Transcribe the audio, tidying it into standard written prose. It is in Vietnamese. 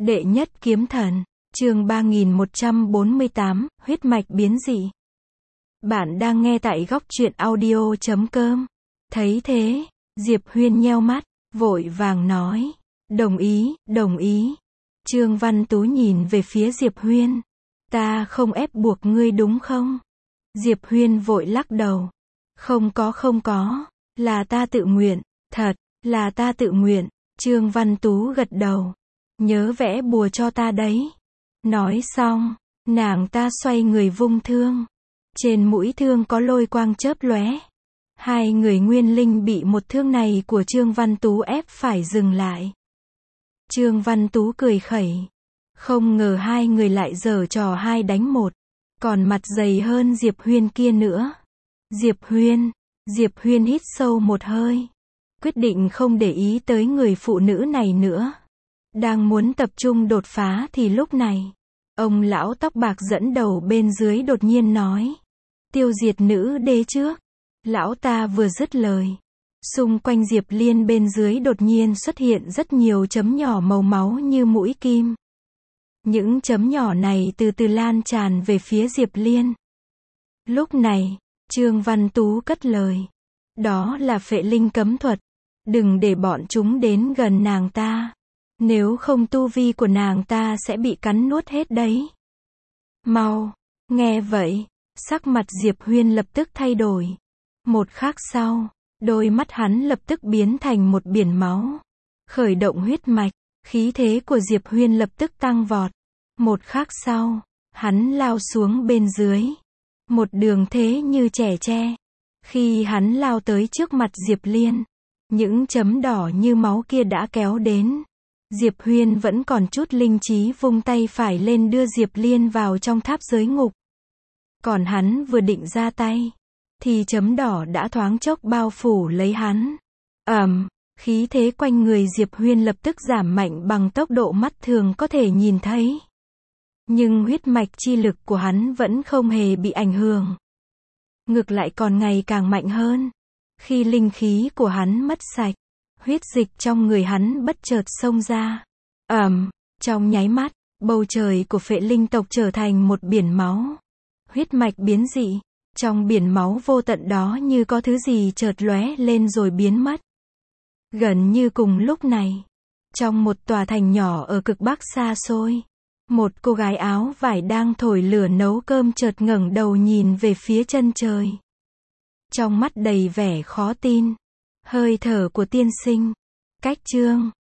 Đệ nhất kiếm thần, chương 3148, huyết mạch biến dị. Bạn đang nghe tại góc truyện audio.com. Thấy thế, Diệp Huyên nheo mắt, vội vàng nói, đồng ý, đồng ý. Trương Văn Tú nhìn về phía Diệp Huyên. Ta không ép buộc ngươi đúng không? Diệp Huyên vội lắc đầu. Không có, là ta tự nguyện, thật, là ta tự nguyện. Trương Văn Tú gật đầu. Nhớ vẽ bùa cho ta đấy. Nói xong, nàng ta xoay người vung thương. Trên mũi thương có lôi quang chớp lóe. Hai người nguyên linh bị một thương này của Trương Văn Tú ép phải dừng lại. Trương Văn Tú cười khẩy. Không ngờ hai người lại giở trò 2 đánh 1. Còn mặt dày hơn Diệp Huyên kia nữa. Diệp Huyên hít sâu một hơi. Quyết định không để ý tới người phụ nữ này nữa. Đang muốn tập trung đột phá thì lúc này, ông lão tóc bạc dẫn đầu bên dưới đột nhiên nói. Tiêu diệt nữ đế trước. Lão ta vừa dứt lời. Xung quanh Diệp Liên bên dưới đột nhiên xuất hiện rất nhiều chấm nhỏ màu máu như mũi kim. Những chấm nhỏ này từ từ lan tràn về phía Diệp Liên. Lúc này, Trương Văn Tú cất lời. Đó là phệ linh cấm thuật. Đừng để bọn chúng đến gần nàng ta. Nếu không tu vi của nàng ta sẽ bị cắn nuốt hết đấy. Mau. Nghe vậy, sắc mặt Diệp Huyên lập tức thay đổi. Một khắc sau, đôi mắt hắn lập tức biến thành một biển máu. Khởi động huyết mạch, khí thế của Diệp Huyên lập tức tăng vọt. Một khắc sau, hắn lao xuống bên dưới. Một đường thế như trẻ tre. Khi hắn lao tới trước mặt Diệp Liên, những chấm đỏ như máu kia đã kéo đến. Diệp Huyên vẫn còn chút linh trí vung tay phải lên đưa Diệp Liên vào trong tháp giới ngục. Còn hắn vừa định ra tay, thì chấm đỏ đã thoáng chốc bao phủ lấy hắn. Khí thế quanh người Diệp Huyên lập tức giảm mạnh bằng tốc độ mắt thường có thể nhìn thấy. Nhưng huyết mạch chi lực của hắn vẫn không hề bị ảnh hưởng. Ngược lại còn ngày càng mạnh hơn. Khi linh khí của hắn mất sạch, huyết dịch trong người hắn bất chợt xông ra. Trong nháy mắt, bầu trời của phệ linh tộc trở thành một biển máu. Huyết mạch biến dị. Trong biển máu vô tận đó như có thứ gì chợt lóe lên rồi biến mất. Gần như cùng lúc này, trong một tòa thành nhỏ ở cực bắc xa xôi, một cô gái áo vải đang thổi lửa nấu cơm chợt ngẩng đầu nhìn về phía chân trời. Trong mắt đầy vẻ khó tin. Hơi thở của tiên sinh. Cách chương